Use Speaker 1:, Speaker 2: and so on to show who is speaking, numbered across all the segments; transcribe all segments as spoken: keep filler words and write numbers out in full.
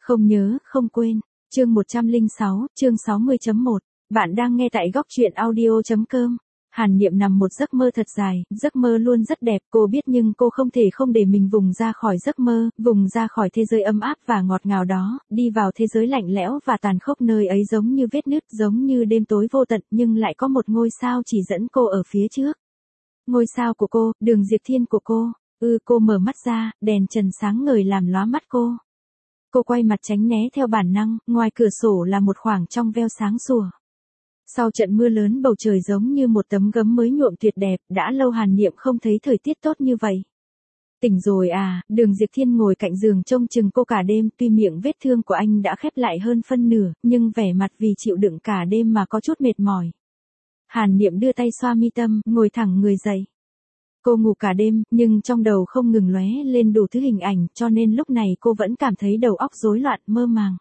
Speaker 1: Không nhớ, không quên. Chương một trăm lẻ sáu, chương sáu mươi chấm một. Bạn đang nghe tại góc truyện audio chấm com. Hàn Niệm nằm một giấc mơ thật dài, giấc mơ luôn rất đẹp, cô biết nhưng cô không thể không để mình vùng ra khỏi giấc mơ, vùng ra khỏi thế giới ấm áp và ngọt ngào đó, đi vào thế giới lạnh lẽo và tàn khốc, nơi ấy giống như vết nứt, giống như đêm tối vô tận, nhưng lại có một ngôi sao chỉ dẫn cô ở phía trước. Ngôi sao của cô, Đường Diệp Thiên của cô. Ừ, cô mở mắt ra, đèn trần sáng ngời làm lóa mắt cô. Cô quay mặt tránh né theo bản năng, ngoài cửa sổ là một khoảng trong veo sáng sủa. Sau trận mưa lớn bầu trời giống như một tấm gấm mới nhuộm tuyệt đẹp, đã lâu Hàn Niệm không thấy thời tiết tốt như vậy. Tỉnh rồi à, Đường Diệp Thiên ngồi cạnh giường trông chừng cô cả đêm, tuy miệng vết thương của anh đã khép lại hơn phân nửa, nhưng vẻ mặt vì chịu đựng cả đêm mà có chút mệt mỏi. Hàn Niệm đưa tay xoa mi tâm, ngồi thẳng người dậy. Cô ngủ cả đêm, nhưng trong đầu không ngừng lóe lên đủ thứ hình ảnh, cho nên lúc này cô vẫn cảm thấy đầu óc rối loạn, mơ màng.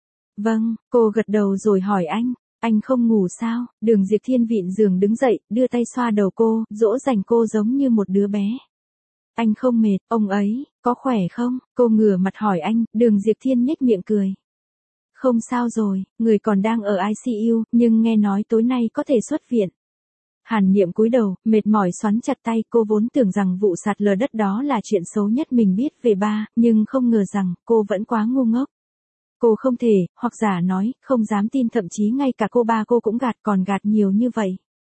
Speaker 1: Vâng, cô gật đầu rồi hỏi anh, anh không ngủ sao? Đường Diệp Thiên vịn giường đứng dậy, đưa tay xoa đầu cô, dỗ dành cô giống như một đứa bé. Anh không mệt, ông ấy, có khỏe không? Cô ngửa mặt hỏi anh, Đường Diệp Thiên nhếch miệng cười. Không sao rồi, người còn đang ở i xê u, nhưng nghe nói tối nay có thể xuất viện. Hàn Niệm cúi đầu, mệt mỏi xoắn chặt tay, cô vốn tưởng rằng vụ sạt lở đất đó là chuyện xấu nhất mình biết về ba, nhưng không ngờ rằng, cô vẫn quá ngu ngốc. Cô không thể, hoặc giả nói, không dám tin, thậm chí ngay cả cô ba cô cũng gạt, còn gạt nhiều như vậy.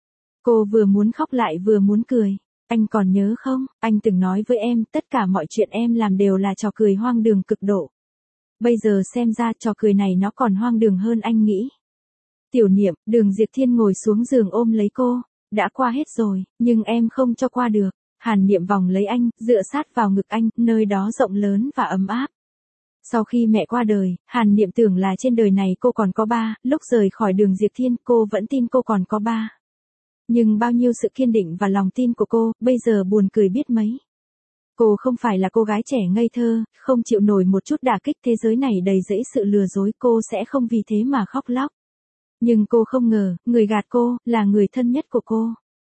Speaker 1: Cô vừa muốn khóc lại vừa muốn cười. Anh còn nhớ không, anh từng nói với em, tất cả mọi chuyện em làm đều là trò cười hoang đường cực độ. Bây giờ xem ra trò cười này nó còn hoang đường hơn anh nghĩ. Tiểu Niệm, Đường Diệp Thiên ngồi xuống giường ôm lấy cô. Đã qua hết rồi, nhưng em không cho qua được. Hàn Niệm vòng lấy anh, dựa sát vào ngực anh, nơi đó rộng lớn và ấm áp. Sau khi mẹ qua đời, Hàn Niệm tưởng là trên đời này cô còn có ba, lúc rời khỏi Đường Diệp Thiên cô vẫn tin cô còn có ba. Nhưng bao nhiêu sự kiên định và lòng tin của cô, bây giờ buồn cười biết mấy. Cô không phải là cô gái trẻ ngây thơ, không chịu nổi một chút đả kích, thế giới này đầy rẫy sự lừa dối, cô sẽ không vì thế mà khóc lóc. Nhưng cô không ngờ, người gạt cô, là người thân nhất của cô.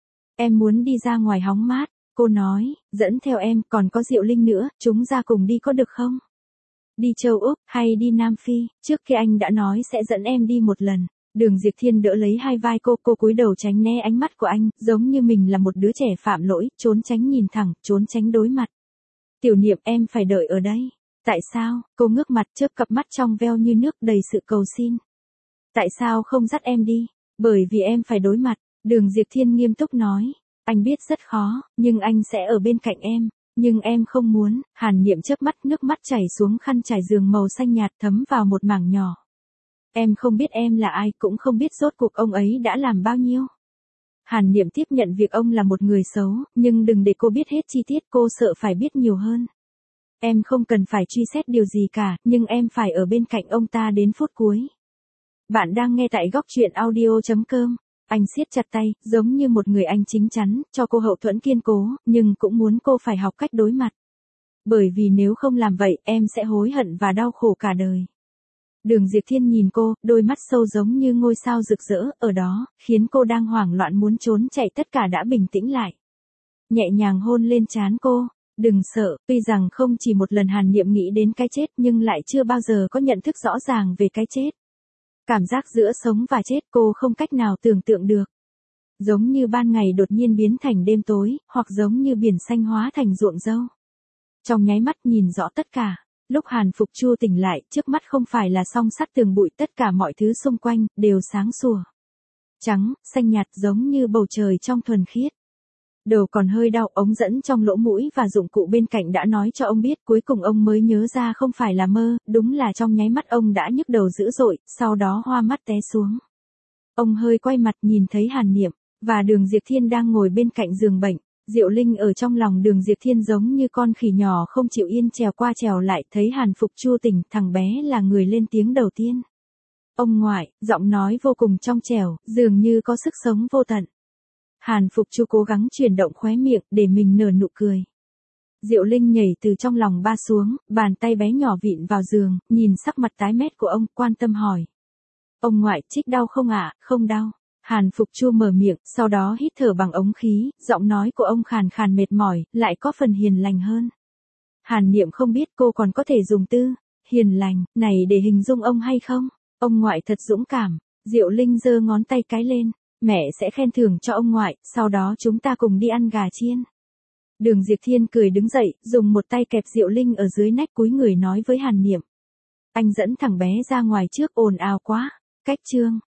Speaker 1: Em muốn đi ra ngoài hóng mát, cô nói, dẫn theo em, còn có Diệu Linh nữa, chúng ra cùng đi có được không? Đi châu Úc, hay đi Nam Phi, trước khi anh đã nói sẽ dẫn em đi một lần. Đường Diệp Thiên đỡ lấy hai vai cô, cô cúi đầu tránh né ánh mắt của anh, giống như mình là một đứa trẻ phạm lỗi, trốn tránh nhìn thẳng, trốn tránh đối mặt. Tiểu Niệm, em phải đợi ở đây. Tại sao? Cô ngước mặt, chớp cặp mắt trong veo như nước đầy sự cầu xin. Tại sao không dắt em đi? Bởi vì em phải đối mặt. Đường Diệp Thiên nghiêm túc nói. Anh biết rất khó, nhưng anh sẽ ở bên cạnh em. Nhưng em không muốn. Hàn Niệm chớp mắt, nước mắt chảy xuống khăn trải giường màu xanh nhạt thấm vào một mảng nhỏ. Em không biết em là ai, cũng không biết rốt cuộc ông ấy đã làm bao nhiêu. Hàn Niệm tiếp nhận việc ông là một người xấu, nhưng đừng để cô biết hết chi tiết, cô sợ phải biết nhiều hơn. Em không cần phải truy xét điều gì cả, nhưng em phải ở bên cạnh ông ta đến phút cuối. Bạn đang nghe tại góc truyện audio chấm com. Anh siết chặt tay, giống như một người anh chính chắn, cho cô hậu thuẫn kiên cố, nhưng cũng muốn cô phải học cách đối mặt. Bởi vì nếu không làm vậy, em sẽ hối hận và đau khổ cả đời. Đường Diệp Thiên nhìn cô, đôi mắt sâu giống như ngôi sao rực rỡ, ở đó, khiến cô đang hoảng loạn muốn trốn chạy tất cả đã bình tĩnh lại. Nhẹ nhàng hôn lên trán cô, đừng sợ, tuy rằng không chỉ một lần Hàn Niệm nghĩ đến cái chết nhưng lại chưa bao giờ có nhận thức rõ ràng về cái chết. Cảm giác giữa sống và chết cô không cách nào tưởng tượng được. Giống như ban ngày đột nhiên biến thành đêm tối, hoặc giống như biển xanh hóa thành ruộng dâu. Trong nháy mắt nhìn rõ tất cả. Lúc Hàn Phục Chu tỉnh lại, trước mắt không phải là song sắt tường bụi, tất cả mọi thứ xung quanh, đều sáng sủa. Trắng, xanh nhạt giống như bầu trời trong thuần khiết. Đầu còn hơi đau, ống dẫn trong lỗ mũi và dụng cụ bên cạnh đã nói cho ông biết, cuối cùng ông mới nhớ ra không phải là mơ, đúng là trong nháy mắt ông đã nhức đầu dữ dội, sau đó hoa mắt té xuống. Ông hơi quay mặt nhìn thấy Hàn Niệm, và Đường Diệp Thiên đang ngồi bên cạnh giường bệnh. Diệu Linh ở trong lòng Đường Diệp Thiên giống như con khỉ nhỏ không chịu yên trèo qua trèo lại, thấy Hàn Phục Chu tỉnh, thằng bé là người lên tiếng đầu tiên. Ông ngoại, giọng nói vô cùng trong trẻo, dường như có sức sống vô tận. Hàn Phục Chu cố gắng chuyển động khóe miệng để mình nở nụ cười. Diệu Linh nhảy từ trong lòng ba xuống, bàn tay bé nhỏ vịn vào giường, nhìn sắc mặt tái mét của ông, quan tâm hỏi. Ông ngoại, chích đau không ạ? Không đau. Hàn Phục Chu mở miệng, sau đó hít thở bằng ống khí, giọng nói của ông khàn khàn mệt mỏi, lại có phần hiền lành hơn. Hàn Niệm không biết cô còn có thể dùng tư, hiền lành, này để hình dung ông hay không? Ông ngoại thật dũng cảm. Diệu Linh giơ ngón tay cái lên. Mẹ sẽ khen thưởng cho ông ngoại, sau đó chúng ta cùng đi ăn gà chiên. Đường Diệp Thiên cười đứng dậy, dùng một tay kẹp Diệu Linh ở dưới nách cúi người nói với Hàn Niệm. Anh dẫn thằng bé ra ngoài trước ồn ào quá. Cách chương.